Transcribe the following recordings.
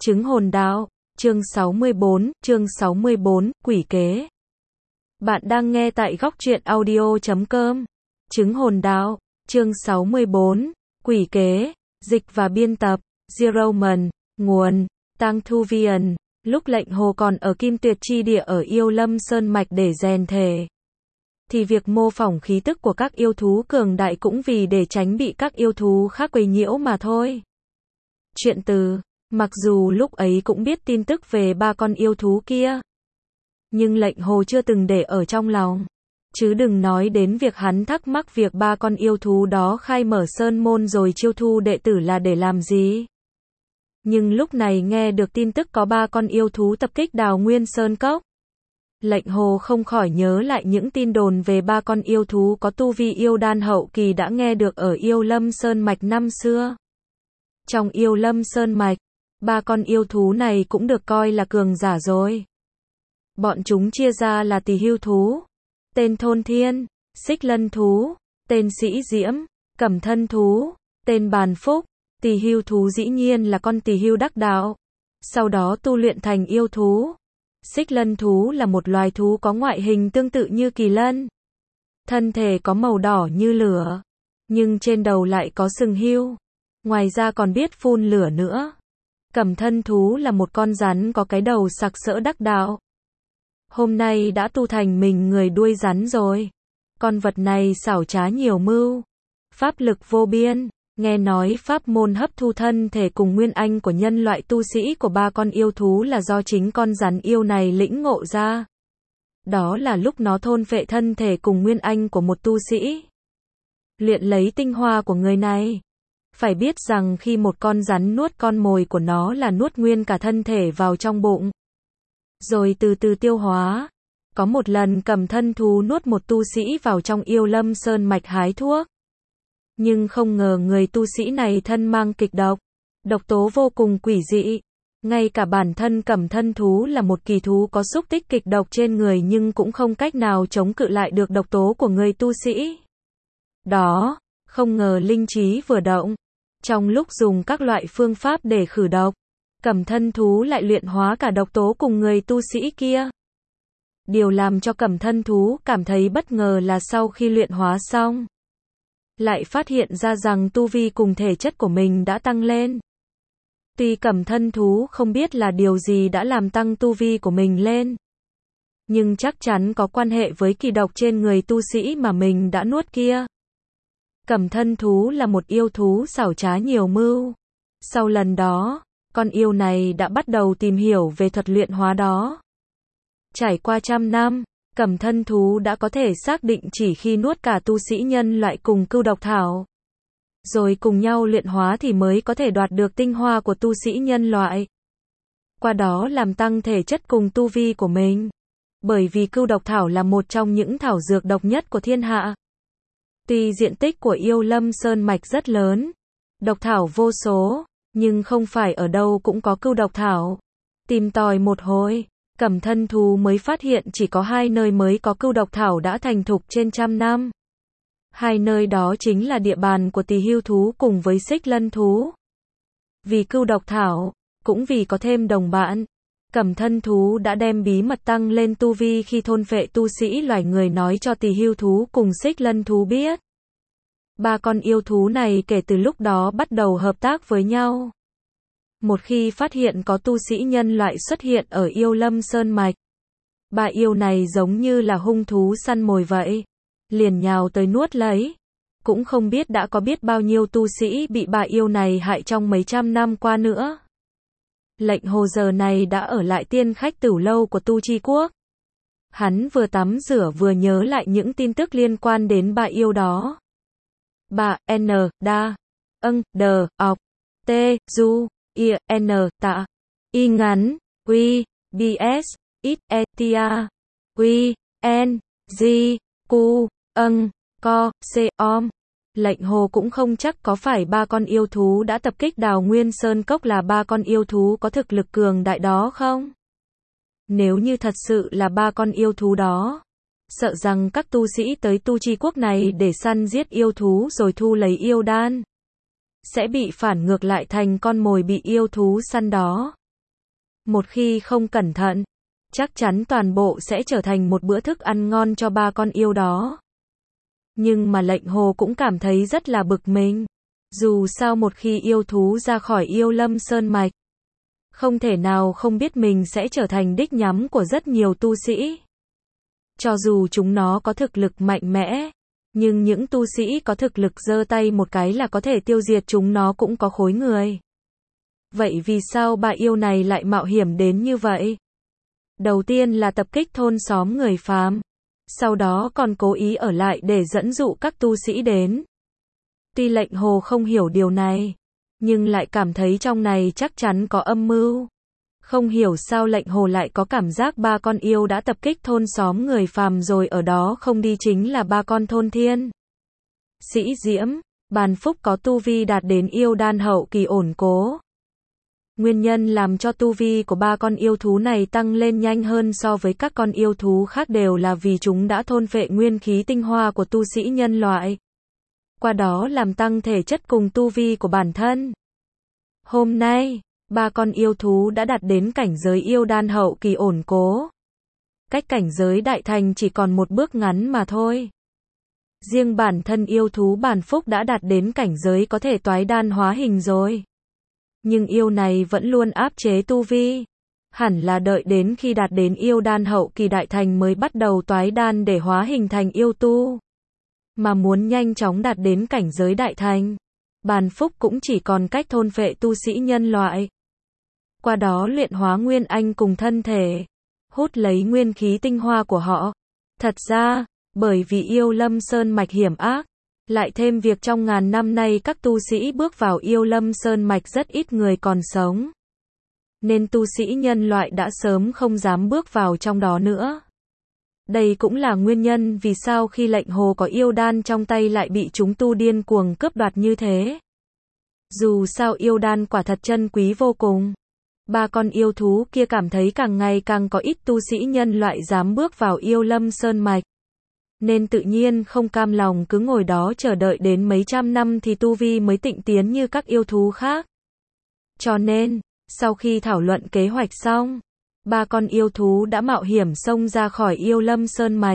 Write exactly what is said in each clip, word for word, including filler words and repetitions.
Chứng hồn đạo, chương sáu mươi bốn, chương sáu mươi bốn, quỷ kế. Bạn đang nghe tại góc truyện audio chấm com. Chứng hồn đạo, chương sáu mươi bốn, quỷ kế, dịch và biên tập, Zero Man, nguồn, Tăng Thu Viền. Lúc lệnh hồ còn ở Kim Tuyệt Chi Địa ở Yêu Lâm Sơn Mạch để rèn thể, thì việc mô phỏng khí tức của các yêu thú cường đại cũng vì để tránh bị các yêu thú khác quấy nhiễu mà thôi. Chuyện từ, mặc dù lúc ấy cũng biết tin tức về ba con yêu thú kia, nhưng lệnh hồ chưa từng để ở trong lòng. Chứ đừng nói đến việc hắn thắc mắc việc ba con yêu thú đó khai mở sơn môn rồi chiêu thu đệ tử là để làm gì. Nhưng lúc này nghe được tin tức có ba con yêu thú tập kích Đào Nguyên Sơn Cốc, lệnh hồ không khỏi nhớ lại những tin đồn về ba con yêu thú có tu vi yêu đan hậu kỳ đã nghe được ở Yêu Lâm Sơn Mạch năm xưa. Trong Yêu Lâm Sơn Mạch, ba con yêu thú này cũng được coi là cường giả rồi. Bọn chúng chia ra là Tỳ Hưu thú, tên Thôn Thiên, Xích Lân thú, tên Sĩ Diễm, Cẩm Thân thú, tên Bàn Phúc. Tỳ Hưu thú dĩ nhiên là con tỳ hưu đắc đạo, sau đó tu luyện thành yêu thú. Xích Lân thú là một loài thú có ngoại hình tương tự như kỳ lân, thân thể có màu đỏ như lửa, nhưng trên đầu lại có sừng hưu, ngoài ra còn biết phun lửa nữa. Cẩm Thân thú là một con rắn có cái đầu sặc sỡ đắc đạo, hôm nay đã tu thành mình người đuôi rắn rồi. Con vật này xảo trá nhiều mưu, pháp lực vô biên. Nghe nói pháp môn hấp thu thân thể cùng nguyên anh của nhân loại tu sĩ của ba con yêu thú là do chính con rắn yêu này lĩnh ngộ ra. Đó là lúc nó thôn phệ thân thể cùng nguyên anh của một tu sĩ, luyện lấy tinh hoa của người này. Phải biết rằng khi một con rắn nuốt con mồi của nó là nuốt nguyên cả thân thể vào trong bụng, rồi từ từ tiêu hóa. Có một lần Cẩm Thân thú nuốt một tu sĩ vào trong Yêu Lâm Sơn Mạch hái thuốc, nhưng không ngờ người tu sĩ này thân mang kịch độc, độc tố vô cùng quỷ dị. Ngay cả bản thân Cẩm Thân thú là một kỳ thú có xúc tích kịch độc trên người nhưng cũng không cách nào chống cự lại được độc tố của người tu sĩ đó. Không ngờ linh trí vừa động, trong lúc dùng các loại phương pháp để khử độc, Cẩm Thân thú lại luyện hóa cả độc tố cùng người tu sĩ kia. Điều làm cho Cẩm Thân thú cảm thấy bất ngờ là sau khi luyện hóa xong, lại phát hiện ra rằng tu vi cùng thể chất của mình đã tăng lên. Tuy Cẩm Thân thú không biết là điều gì đã làm tăng tu vi của mình lên, nhưng chắc chắn có quan hệ với kỳ độc trên người tu sĩ mà mình đã nuốt kia. Cẩm Thân thú là một yêu thú xảo trá nhiều mưu. Sau lần đó, con yêu này đã bắt đầu tìm hiểu về thuật luyện hóa đó. Trải qua trăm năm, Cẩm Thân thú đã có thể xác định chỉ khi nuốt cả tu sĩ nhân loại cùng cưu độc thảo, rồi cùng nhau luyện hóa thì mới có thể đoạt được tinh hoa của tu sĩ nhân loại, qua đó làm tăng thể chất cùng tu vi của mình. Bởi vì cưu độc thảo là một trong những thảo dược độc nhất của thiên hạ. Tuy diện tích của Yêu Lâm Sơn Mạch rất lớn, độc thảo vô số, nhưng không phải ở đâu cũng có cưu độc thảo. Tìm tòi một hồi, Cẩm Thân thú mới phát hiện chỉ có hai nơi mới có cưu độc thảo đã thành thục trên trăm năm. Hai nơi đó chính là địa bàn của Tỳ Hưu thú cùng với Xích Lân thú. Vì cưu độc thảo, cũng vì có thêm đồng bạn, Cẩm Thân thú đã đem bí mật tăng lên tu vi khi thôn phệ tu sĩ loài người nói cho Tỳ Hưu thú cùng Xích Lân thú biết. Ba con yêu thú này kể từ lúc đó bắt đầu hợp tác với nhau. Một khi phát hiện có tu sĩ nhân loại xuất hiện ở Yêu Lâm Sơn Mạch, ba yêu này giống như là hung thú săn mồi vậy, liền nhào tới nuốt lấy. Cũng không biết đã có biết bao nhiêu tu sĩ bị ba yêu này hại trong mấy trăm năm qua nữa. Lệnh hồ giờ này đã ở lại tiên khách tửu lâu của Tu Chi Quốc. Hắn vừa tắm rửa vừa nhớ lại những tin tức liên quan đến ba yêu đó. Ba, N, đa, âng, đờ, ọc, t, du, i, n, tạ, y ngắn, quy, bs, ít, etia, quy, n, g, cu, âng, co, c, om. Lệnh hồ cũng không chắc có phải ba con yêu thú đã tập kích Đào Nguyên Sơn Cốc là ba con yêu thú có thực lực cường đại đó không? Nếu như thật sự là ba con yêu thú đó, sợ rằng các tu sĩ tới Tu Chi Quốc này để săn giết yêu thú rồi thu lấy yêu đan, sẽ bị phản ngược lại thành con mồi bị yêu thú săn đó. Một khi không cẩn thận, chắc chắn toàn bộ sẽ trở thành một bữa thức ăn ngon cho ba con yêu đó. Nhưng mà lệnh hồ cũng cảm thấy rất là bực mình. Dù sao một khi yêu thú ra khỏi yêu lâm sơn mạch, không thể nào không biết mình sẽ trở thành đích nhắm của rất nhiều tu sĩ. Cho dù chúng nó có thực lực mạnh mẽ, nhưng những tu sĩ có thực lực giơ tay một cái là có thể tiêu diệt chúng nó cũng có khối người. Vậy vì sao bà yêu này lại mạo hiểm đến như vậy? Đầu tiên là tập kích thôn xóm người phàm, sau đó còn cố ý ở lại để dẫn dụ các tu sĩ đến. Tuy lệnh hồ không hiểu điều này, nhưng lại cảm thấy trong này chắc chắn có âm mưu. Không hiểu sao lệnh hồ lại có cảm giác ba con yêu đã tập kích thôn xóm người phàm rồi ở đó không đi chính là ba con thôn thiên. Sĩ Diễm, Bàn Phúc có tu vi đạt đến yêu đan hậu kỳ ổn cố. Nguyên nhân làm cho tu vi của ba con yêu thú này tăng lên nhanh hơn so với các con yêu thú khác đều là vì chúng đã thôn phệ nguyên khí tinh hoa của tu sĩ nhân loại. Qua đó làm tăng thể chất cùng tu vi của bản thân. Hôm nay, ba con yêu thú đã đạt đến cảnh giới yêu đan hậu kỳ ổn cố. Cách cảnh giới đại thành chỉ còn một bước ngắn mà thôi. Riêng bản thân yêu thú Bàn Phúc đã đạt đến cảnh giới có thể toái đan hóa hình rồi. Nhưng yêu này vẫn luôn áp chế tu vi. Hẳn là đợi đến khi đạt đến yêu đan hậu kỳ đại thành mới bắt đầu toái đan để hóa hình thành yêu tu. Mà muốn nhanh chóng đạt đến cảnh giới đại thành, Bàn Phúc cũng chỉ còn cách thôn phệ tu sĩ nhân loại. Qua đó luyện hóa nguyên anh cùng thân thể, hút lấy nguyên khí tinh hoa của họ. Thật ra, bởi vì yêu lâm sơn mạch hiểm ác, lại thêm việc trong ngàn năm nay các tu sĩ bước vào yêu lâm sơn mạch rất ít người còn sống. Nên tu sĩ nhân loại đã sớm không dám bước vào trong đó nữa. Đây cũng là nguyên nhân vì sao khi lệnh hồ có yêu đan trong tay lại bị chúng tu điên cuồng cướp đoạt như thế. Dù sao yêu đan quả thật chân quý vô cùng. Ba con yêu thú kia cảm thấy càng ngày càng có ít tu sĩ nhân loại dám bước vào yêu lâm sơn mạch. Nên tự nhiên không cam lòng cứ ngồi đó chờ đợi đến mấy trăm năm thì tu vi mới tịnh tiến như các yêu thú khác. Cho nên, sau khi thảo luận kế hoạch xong, ba con yêu thú đã mạo hiểm xông ra khỏi yêu lâm sơn mạch.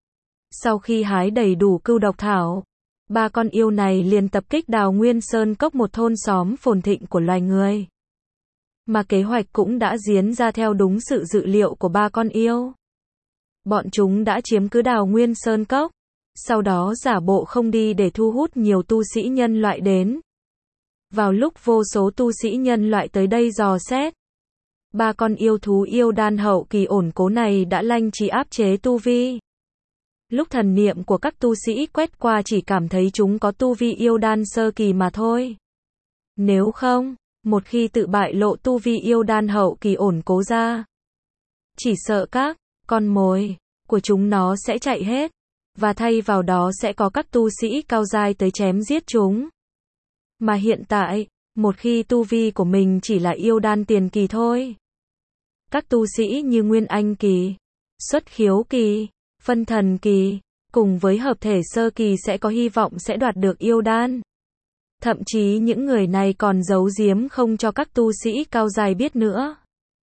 Sau khi hái đầy đủ cưu độc thảo, ba con yêu này liền tập kích Đào Nguyên Sơn Cốc, một thôn xóm phồn thịnh của loài người. Mà kế hoạch cũng đã diễn ra theo đúng sự dự liệu của ba con yêu. Bọn chúng đã chiếm cứ Đào Nguyên Sơn Cốc, sau đó giả bộ không đi để thu hút nhiều tu sĩ nhân loại đến. Vào lúc vô số tu sĩ nhân loại tới đây dò xét, ba con yêu thú yêu đan hậu kỳ ổn cố này đã lanh trí áp chế tu vi. Lúc thần niệm của các tu sĩ quét qua chỉ cảm thấy chúng có tu vi yêu đan sơ kỳ mà thôi. Nếu không, một khi tự bại lộ tu vi yêu đan hậu kỳ ổn cố ra, chỉ sợ các con mồi của chúng nó sẽ chạy hết, và thay vào đó sẽ có các tu sĩ cao giai tới chém giết chúng. Mà hiện tại, một khi tu vi của mình chỉ là yêu đan tiền kỳ thôi, các tu sĩ như Nguyên Anh kỳ, Xuất Khiếu kỳ, Phân Thần kỳ, cùng với hợp thể sơ kỳ sẽ có hy vọng sẽ đoạt được yêu đan. Thậm chí những người này còn giấu giếm không cho các tu sĩ cao giai biết nữa.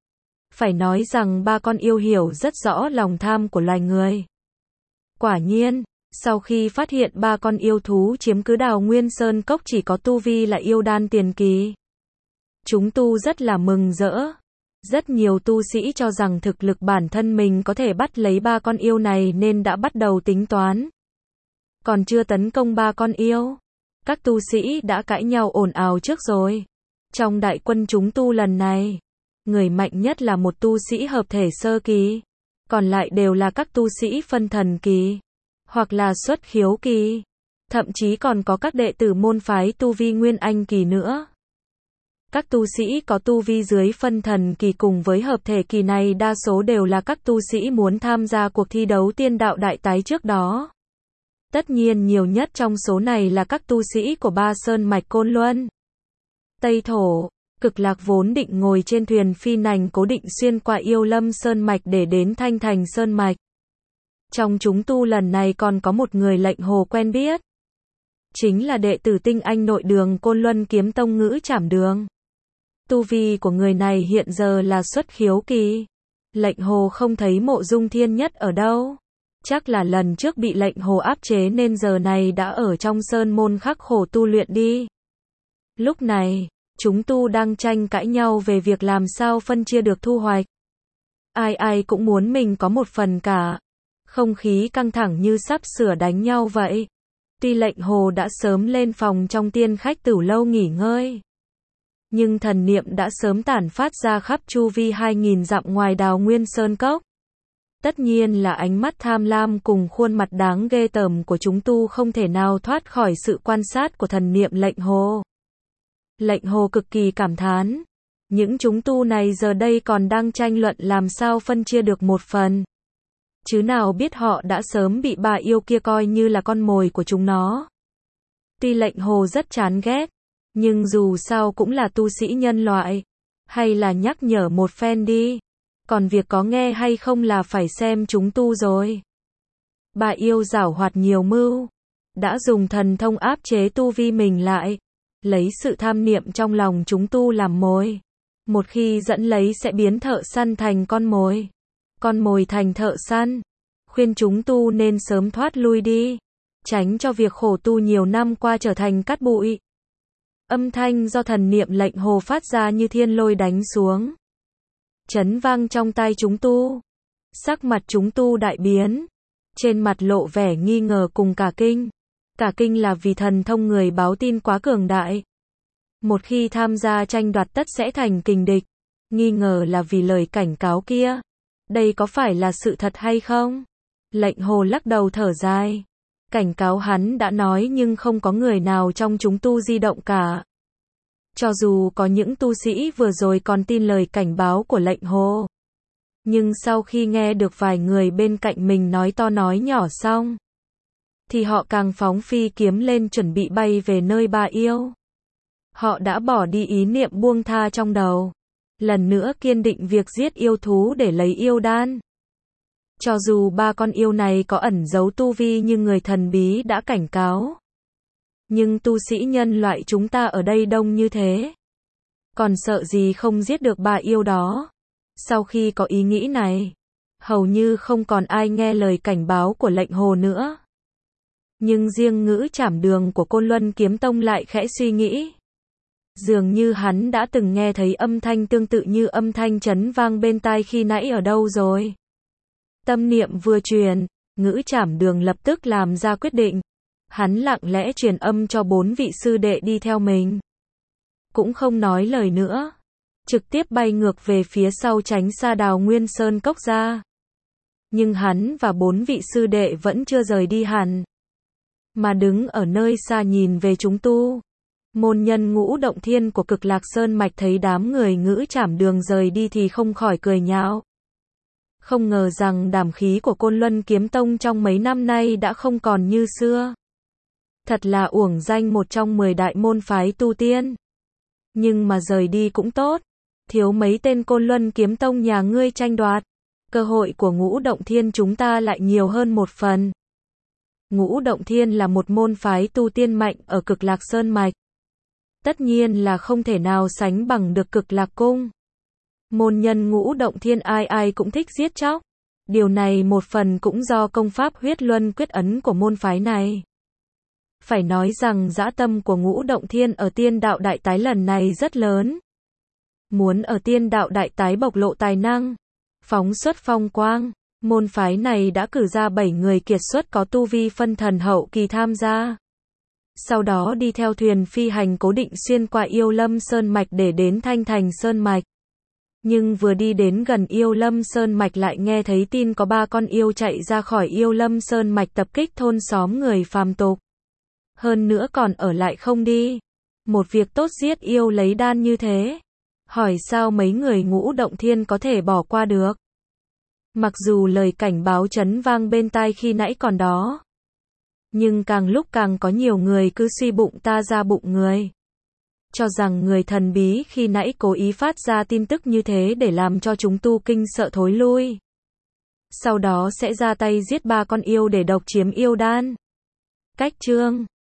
Phải nói rằng ba con yêu hiểu rất rõ lòng tham của loài người. Quả nhiên, sau khi phát hiện ba con yêu thú chiếm cứ Đào Nguyên Sơn Cốc chỉ có tu vi là yêu đan tiền kỳ, chúng tu rất là mừng rỡ. Rất nhiều tu sĩ cho rằng thực lực bản thân mình có thể bắt lấy ba con yêu này nên đã bắt đầu tính toán. Còn chưa tấn công ba con yêu, các tu sĩ đã cãi nhau ồn ào trước rồi. Trong đại quân chúng tu lần này, người mạnh nhất là một tu sĩ hợp thể sơ kỳ, còn lại đều là các tu sĩ phân thần kỳ, hoặc là xuất khiếu kỳ, thậm chí còn có các đệ tử môn phái tu vi Nguyên Anh kỳ nữa. Các tu sĩ có tu vi dưới phân thần kỳ cùng với hợp thể kỳ này đa số đều là các tu sĩ muốn tham gia cuộc thi đấu tiên đạo đại tái trước đó. Tất nhiên nhiều nhất trong số này là các tu sĩ của ba sơn mạch Côn Luân, Tây Thổ, Cực Lạc vốn định ngồi trên thuyền phi nành cố định xuyên qua yêu lâm sơn mạch để đến Thanh Thành sơn mạch. Trong chúng tu lần này còn có một người lệnh hồ quen biết. Chính là đệ tử tinh anh nội đường Côn Luân Kiếm Tông Ngữ Trảm Đường. Tu vi của người này hiện giờ là xuất khiếu kỳ. Lệnh Hồ không thấy Mộ Dung Thiên Nhất ở đâu. Chắc là lần trước bị Lệnh Hồ áp chế nên giờ này đã ở trong sơn môn khắc khổ tu luyện đi. Lúc này, chúng tu đang tranh cãi nhau về việc làm sao phân chia được thu hoạch. Ai ai cũng muốn mình có một phần cả. Không khí căng thẳng như sắp sửa đánh nhau vậy. Tuy Lệnh Hồ đã sớm lên phòng trong tiên khách tửu lâu nghỉ ngơi, nhưng thần niệm đã sớm tản phát ra khắp chu vi hai nghìn dặm ngoài Đào Nguyên Sơn Cốc. Tất nhiên là ánh mắt tham lam cùng khuôn mặt đáng ghê tởm của chúng tu không thể nào thoát khỏi sự quan sát của thần niệm Lệnh Hồ. Lệnh Hồ cực kỳ cảm thán. Những chúng tu này giờ đây còn đang tranh luận làm sao phân chia được một phần. Chứ nào biết họ đã sớm bị bà yêu kia coi như là con mồi của chúng nó. Tuy Lệnh Hồ rất chán ghét, nhưng dù sao cũng là tu sĩ nhân loại. Hay là nhắc nhở một phen đi. Còn việc có nghe hay không là phải xem chúng tu rồi. Bà yêu giảo hoạt nhiều mưu. Đã dùng thần thông áp chế tu vi mình lại. Lấy sự tham niệm trong lòng chúng tu làm mồi. Một khi dẫn lấy sẽ biến thợ săn thành con mồi. Con mồi thành thợ săn. Khuyên chúng tu nên sớm thoát lui đi. Tránh cho việc khổ tu nhiều năm qua trở thành cát bụi. Âm thanh do thần niệm Lệnh Hồ phát ra như thiên lôi đánh xuống. Chấn vang trong tai chúng tu. Sắc mặt chúng tu đại biến. Trên mặt lộ vẻ nghi ngờ cùng cả kinh. Cả kinh là vì thần thông người báo tin quá cường đại. Một khi tham gia tranh đoạt tất sẽ thành kình địch. Nghi ngờ là vì lời cảnh cáo kia. Đây có phải là sự thật hay không? Lệnh Hồ lắc đầu thở dài. Cảnh cáo hắn đã nói nhưng không có người nào trong chúng tu di động cả. Cho dù có những tu sĩ vừa rồi còn tin lời cảnh báo của Lệnh Hồ. Nhưng sau khi nghe được vài người bên cạnh mình nói to nói nhỏ xong, thì họ càng phóng phi kiếm lên chuẩn bị bay về nơi bà yêu. Họ đã bỏ đi ý niệm buông tha trong đầu. Lần nữa kiên định việc giết yêu thú để lấy yêu đan. Cho dù ba con yêu này có ẩn giấu tu vi như người thần bí đã cảnh cáo. Nhưng tu sĩ nhân loại chúng ta ở đây đông như thế. Còn sợ gì không giết được ba yêu đó. Sau khi có ý nghĩ này, hầu như không còn ai nghe lời cảnh báo của Lệnh Hồ nữa. Nhưng riêng Ngữ Trảm Đường của Côn Luân Kiếm Tông lại khẽ suy nghĩ. Dường như hắn đã từng nghe thấy âm thanh tương tự như âm thanh chấn vang bên tai khi nãy ở đâu rồi. Tâm niệm vừa truyền, Ngữ Trảm Đường lập tức làm ra quyết định. Hắn lặng lẽ truyền âm cho bốn vị sư đệ đi theo mình. Cũng không nói lời nữa. Trực tiếp bay ngược về phía sau tránh xa Đào Nguyên Sơn Cốc ra. Nhưng hắn và bốn vị sư đệ vẫn chưa rời đi hẳn. Mà đứng ở nơi xa nhìn về chúng tu. Môn nhân Ngũ Động Thiên của Cực Lạc Sơn Mạch thấy đám người Ngữ Trảm Đường rời đi thì không khỏi cười nhạo. Không ngờ rằng đảm khí của Côn Luân Kiếm Tông trong mấy năm nay đã không còn như xưa. Thật là uổng danh một trong mười đại môn phái tu tiên. Nhưng mà rời đi cũng tốt. Thiếu mấy tên Côn Luân Kiếm Tông nhà ngươi tranh đoạt. Cơ hội của Ngũ Động Thiên chúng ta lại nhiều hơn một phần. Ngũ Động Thiên là một môn phái tu tiên mạnh ở Cực Lạc Sơn Mạch. Tất nhiên là không thể nào sánh bằng được Cực Lạc Cung. Môn nhân Ngũ Động Thiên ai ai cũng thích giết chóc. Điều này một phần cũng do công pháp huyết luân quyết ấn của môn phái này. Phải nói rằng dã tâm của Ngũ Động Thiên ở tiên đạo đại tái lần này rất lớn. Muốn ở tiên đạo đại tái bộc lộ tài năng, phóng xuất phong quang, môn phái này đã cử ra bảy người kiệt xuất có tu vi phân thần hậu kỳ tham gia. Sau đó đi theo thuyền phi hành cố định xuyên qua Yêu Lâm Sơn Mạch để đến Thanh Thành Sơn Mạch. Nhưng vừa đi đến gần Yêu Lâm Sơn Mạch lại nghe thấy tin có ba con yêu chạy ra khỏi Yêu Lâm Sơn Mạch tập kích thôn xóm người phàm tục. Hơn nữa còn ở lại không đi. Một việc tốt giết yêu lấy đan như thế. Hỏi sao mấy người Ngũ Động Thiên có thể bỏ qua được. Mặc dù lời cảnh báo chấn vang bên tai khi nãy còn đó. Nhưng càng lúc càng có nhiều người cứ suy bụng ta ra bụng người. Cho rằng người thần bí khi nãy cố ý phát ra tin tức như thế để làm cho chúng tu kinh sợ thối lui. Sau đó sẽ ra tay giết ba con yêu để độc chiếm yêu đan. Cách chương